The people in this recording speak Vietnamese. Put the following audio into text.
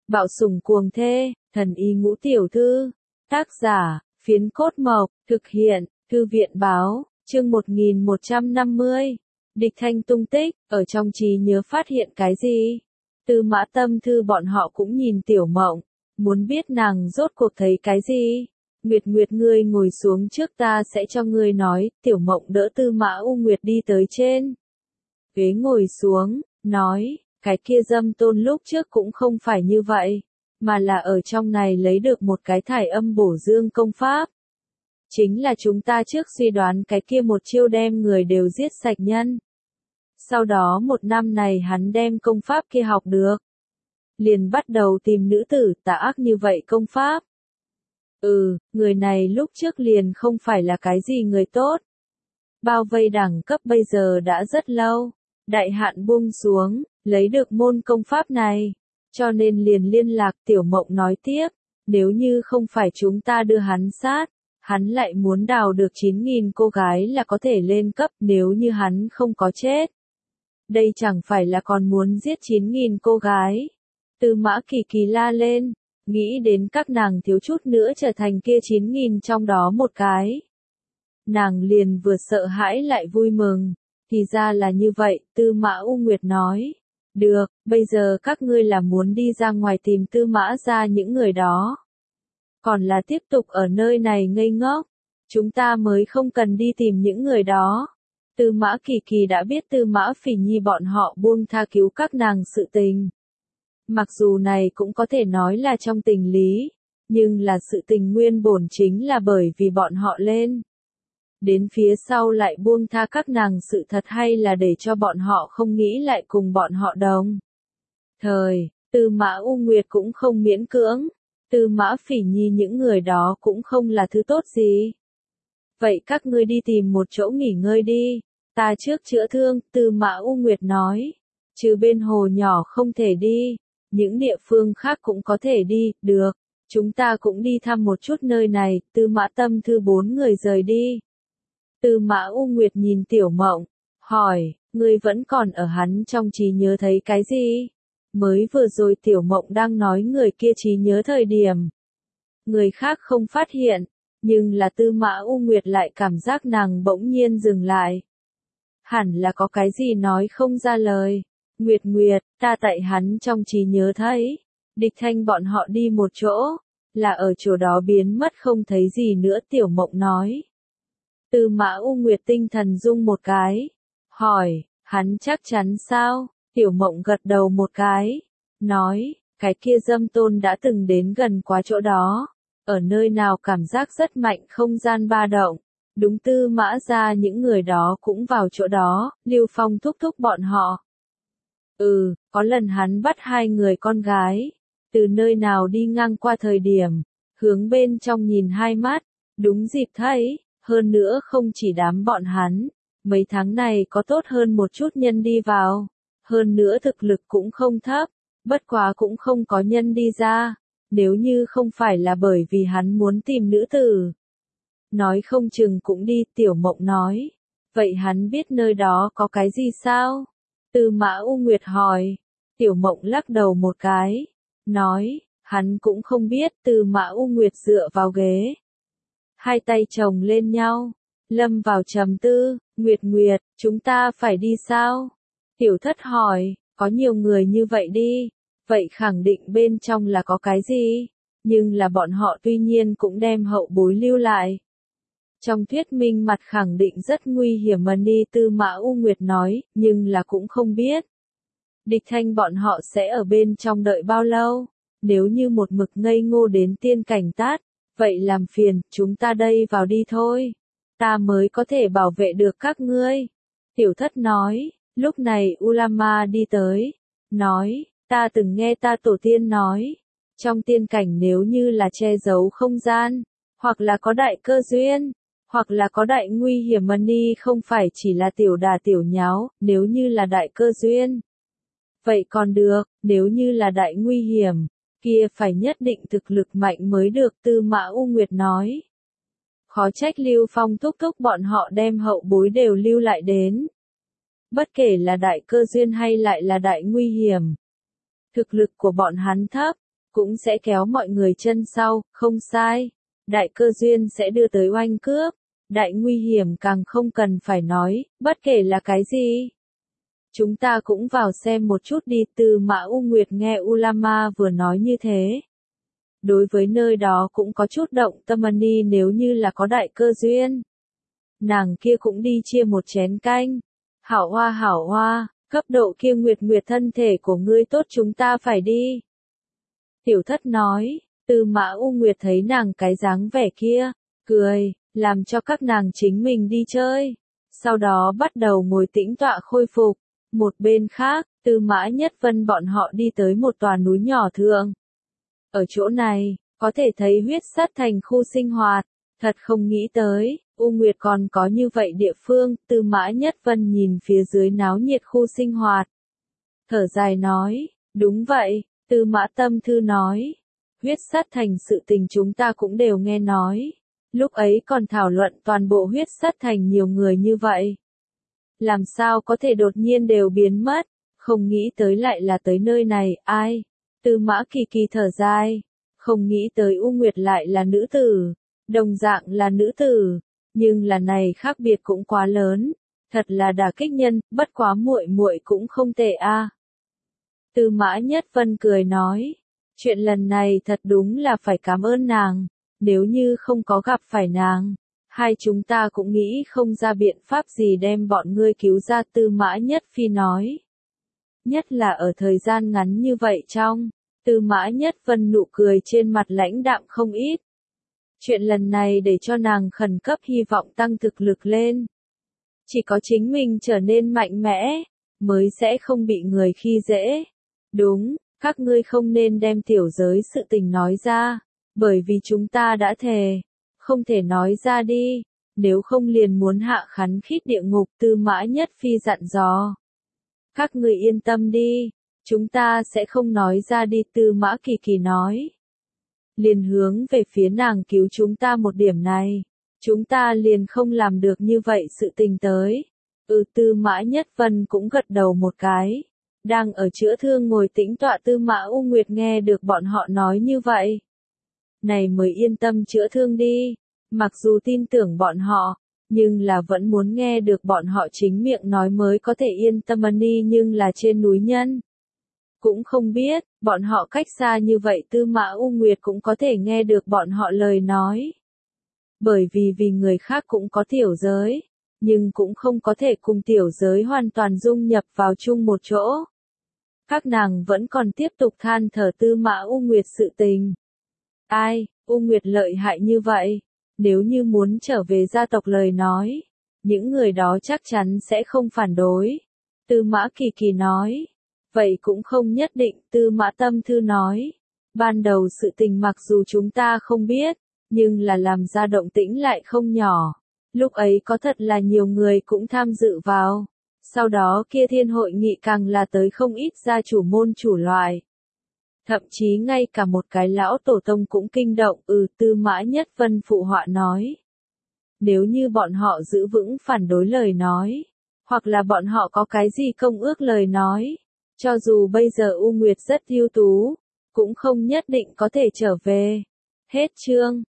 Bạo sủng cuồng thê, thần y ngũ tiểu thư. Tác giả, Phiến Cốt Mộc, thực hiện, Thư viện Báo, chương 1150. Địch Thanh tung tích, ở trong trí nhớ phát hiện cái gì? Tư Mã Tâm Thư bọn họ cũng nhìn Tiểu Mộng, muốn biết nàng rốt cuộc thấy cái gì? Nguyệt Nguyệt ngươi ngồi xuống trước ta sẽ cho ngươi nói, Tiểu Mộng đỡ Tư Mã U Nguyệt đi tới trên ghế ngồi xuống, nói, cái kia Dâm Tôn lúc trước cũng không phải như vậy, mà là ở trong này lấy được một cái thải âm bổ dương công pháp. Chính là chúng ta trước suy đoán cái kia một chiêu đem người đều giết sạch nhân. Sau đó một năm này hắn đem công pháp kia học được. Liền bắt đầu tìm nữ tử tà ác như vậy công pháp. Người này lúc trước liền không phải là cái gì người tốt. Bao vây đẳng cấp bây giờ đã rất lâu. Đại hạn buông xuống, lấy được môn công pháp này. Cho nên liền liên lạc Tiểu Mộng nói tiếp. Nếu như không phải chúng ta đưa hắn sát, hắn lại muốn đào được 9.000 cô gái là có thể lên cấp nếu như hắn không có chết. Đây chẳng phải là còn muốn giết 9.000 cô gái. Tư Mã Kỳ Kỳ la lên, nghĩ đến các nàng thiếu chút nữa trở thành kia 9.000 trong đó một cái. Nàng liền vừa sợ hãi lại vui mừng, thì ra là như vậy, Tư Mã U Nguyệt nói. Được, bây giờ các ngươi là muốn đi ra ngoài tìm Tư Mã ra những người đó. Còn là tiếp tục ở nơi này ngây ngốc, chúng ta mới không cần đi tìm những người đó. Tư Mã Kỳ Kỳ đã biết Tư Mã Phỉ Nhi bọn họ buông tha cứu các nàng sự tình. Mặc dù này cũng có thể nói là trong tình lý, nhưng là sự tình nguyên bổn chính là bởi vì bọn họ lên. Đến phía sau lại buông tha các nàng sự thật hay là để cho bọn họ không nghĩ lại cùng bọn họ đồng. Tư Mã U Nguyệt cũng không miễn cưỡng, Tư Mã Phỉ Nhi những người đó cũng không là thứ tốt gì. Vậy các ngươi đi tìm một chỗ nghỉ ngơi đi, ta trước chữa thương, Tư Mã U Nguyệt nói. Trừ bên hồ nhỏ không thể đi, những địa phương khác cũng có thể đi, được. Chúng ta cũng đi thăm một chút nơi này, Tư Mã Tâm Thư 4 người rời đi. Tư Mã U Nguyệt nhìn Tiểu Mộng, hỏi, ngươi vẫn còn ở hắn trong trí nhớ thấy cái gì? Mới vừa rồi Tiểu Mộng đang nói người kia trí nhớ thời điểm. Người khác không phát hiện, nhưng là Tư Mã U Nguyệt lại cảm giác nàng bỗng nhiên dừng lại. Hẳn là có cái gì nói không ra lời. Nguyệt Nguyệt, ta tại hắn trong trí nhớ thấy. Địch Thanh bọn họ đi một chỗ, là ở chỗ đó biến mất không thấy gì nữa Tiểu Mộng nói. Tư Mã U Nguyệt tinh thần rung một cái. Hỏi, hắn chắc chắn sao? Tiểu Mộng gật đầu một cái. Nói, cái kia Dâm Tôn đã từng đến gần quá chỗ đó. Ở nơi nào cảm giác rất mạnh không gian ba động. Đúng Tư Mã ra những người đó cũng vào chỗ đó, Lưu Phong thúc thúc bọn họ. Có lần hắn bắt 2 người con gái. Từ nơi nào đi ngang qua thời điểm, hướng bên trong nhìn 2 mắt, đúng dịp thấy, hơn nữa không chỉ đám bọn hắn, mấy tháng này có tốt hơn một chút nhân đi vào, hơn nữa thực lực cũng không thấp, bất quá cũng không có nhân đi ra, nếu như không phải là bởi vì hắn muốn tìm nữ tử. Nói không chừng cũng đi, Tiểu Mộng nói, vậy hắn biết nơi đó có cái gì sao? Tư Mã U Nguyệt hỏi, Tiểu Mộng lắc đầu một cái, nói, hắn cũng không biết. Tư Mã U Nguyệt dựa vào ghế, 2 tay chồng lên nhau, lâm vào trầm tư. Nguyệt Nguyệt, chúng ta phải đi sao? Tiểu Thất hỏi, có nhiều người như vậy đi, vậy khẳng định bên trong là có cái gì, nhưng là bọn họ tuy nhiên cũng đem hậu bối lưu lại. Trong thuyết minh mặt khẳng định rất nguy hiểm mà đi, Tư Mã U Nguyệt nói, nhưng là cũng không biết. Địch Thanh bọn họ sẽ ở bên trong đợi bao lâu, nếu như một mực ngây ngô đến tiên cảnh tát, vậy làm phiền, chúng ta đây vào đi thôi, ta mới có thể bảo vệ được các ngươi. Tiểu Thất nói, lúc này Ulama đi tới, nói, ta từng nghe ta tổ tiên nói, trong tiên cảnh nếu như là che giấu không gian, hoặc là có đại cơ duyên, hoặc là có đại nguy hiểm mà ni không phải chỉ là tiểu đà tiểu nháo, nếu như là đại cơ duyên. Vậy còn được, nếu như là đại nguy hiểm, kia phải nhất định thực lực mạnh mới được, Tư Mã U Nguyệt nói. Khó trách Lưu Phong thúc thúc bọn họ đem hậu bối đều lưu lại đến. Bất kể là đại cơ duyên hay lại là đại nguy hiểm. Thực lực của bọn hắn thấp, cũng sẽ kéo mọi người chân sau, không sai. Đại cơ duyên sẽ đưa tới oanh cướp, đại nguy hiểm càng không cần phải nói, bất kể là cái gì. Chúng ta cũng vào xem một chút đi. Tư Mã U Nguyệt nghe Ulama vừa nói như thế. Đối với nơi đó cũng có chút động tâm ani, nếu như là có đại cơ duyên. Nàng kia cũng đi chia một chén canh. Hảo hoa, cấp độ kia Nguyệt Nguyệt thân thể của ngươi tốt, chúng ta phải đi. Tiểu Thất nói. Tư Mã U Nguyệt thấy nàng cái dáng vẻ kia, cười, làm cho các nàng chính mình đi chơi. Sau đó bắt đầu ngồi tĩnh tọa khôi phục. Một bên khác, Tư Mã Nhất Vân bọn họ đi tới một tòa núi nhỏ thượng. Ở chỗ này, có thể thấy huyết sắt thành khu sinh hoạt. Thật không nghĩ tới, U Nguyệt còn có như vậy địa phương. Tư Mã Nhất Vân nhìn phía dưới náo nhiệt khu sinh hoạt. Thở dài nói, đúng vậy. Tư Mã Tâm Thư nói, huyết sắt thành sự tình chúng ta cũng đều nghe nói. Lúc ấy còn thảo luận toàn bộ huyết sắt thành nhiều người như vậy. Làm sao có thể đột nhiên đều biến mất, không nghĩ tới lại là tới nơi này, ai? Tư Mã Kỳ Kỳ thở dài, không nghĩ tới U Nguyệt lại là nữ tử, đồng dạng là nữ tử, nhưng là này khác biệt cũng quá lớn, thật là đả kích nhân, bất quá muội muội cũng không tệ a. Tư Mã Nhất Vân cười nói, chuyện lần này thật đúng là phải cảm ơn nàng, nếu như không có gặp phải nàng, hai chúng ta cũng nghĩ không ra biện pháp gì đem bọn ngươi cứu ra. Tư Mã Nhất Phi nói. Nhất là ở thời gian ngắn như vậy trong, Tư Mã Nhất Vân nụ cười trên mặt lãnh đạm không ít. Chuyện lần này để cho nàng khẩn cấp hy vọng tăng thực lực lên. Chỉ có chính mình trở nên mạnh mẽ, mới sẽ không bị người khi dễ. Đúng, các ngươi không nên đem tiểu giới sự tình nói ra, bởi vì chúng ta đã thề, không thể nói ra đi, nếu không liền muốn hạ khắn khít địa ngục. Tư Mã Nhất Phi dặn dò. Các ngươi yên tâm đi, chúng ta sẽ không nói ra đi. Tư Mã Kỳ Kỳ nói. Liền hướng về phía nàng cứu chúng ta một điểm này, chúng ta liền không làm được như vậy sự tình tới. Tư Mã Nhất Vân cũng gật đầu một cái. Đang ở chữa thương ngồi tĩnh tọa Tư Mã U Nguyệt nghe được bọn họ nói như vậy. Này mới yên tâm chữa thương đi, mặc dù tin tưởng bọn họ, nhưng là vẫn muốn nghe được bọn họ chính miệng nói mới có thể yên tâm ani, nhưng là trên núi nhân. Cũng không biết, bọn họ cách xa như vậy Tư Mã U Nguyệt cũng có thể nghe được bọn họ lời nói. Bởi vì người khác cũng có tiểu giới, nhưng cũng không có thể cùng tiểu giới hoàn toàn dung nhập vào chung một chỗ. Các nàng vẫn còn tiếp tục than thở Tư Mã U Nguyệt sự tình. Ai, U Nguyệt lợi hại như vậy, nếu như muốn trở về gia tộc lời nói, những người đó chắc chắn sẽ không phản đối. Tư Mã Kỳ Kỳ nói. Vậy cũng không nhất định. Tư Mã Tâm Thư nói. Ban đầu sự tình mặc dù chúng ta không biết, nhưng là làm ra động tĩnh lại không nhỏ. Lúc ấy có thật là nhiều người cũng tham dự vào. Sau đó kia thiên hội nghị càng là tới không ít gia chủ môn chủ loại. Thậm chí ngay cả một cái lão tổ tông cũng kinh động. Tư Mã Nhất Vân phụ họa nói. Nếu như bọn họ giữ vững phản đối lời nói, hoặc là bọn họ có cái gì công ước lời nói, cho dù bây giờ U Nguyệt rất ưu tú, cũng không nhất định có thể trở về. Hết chương.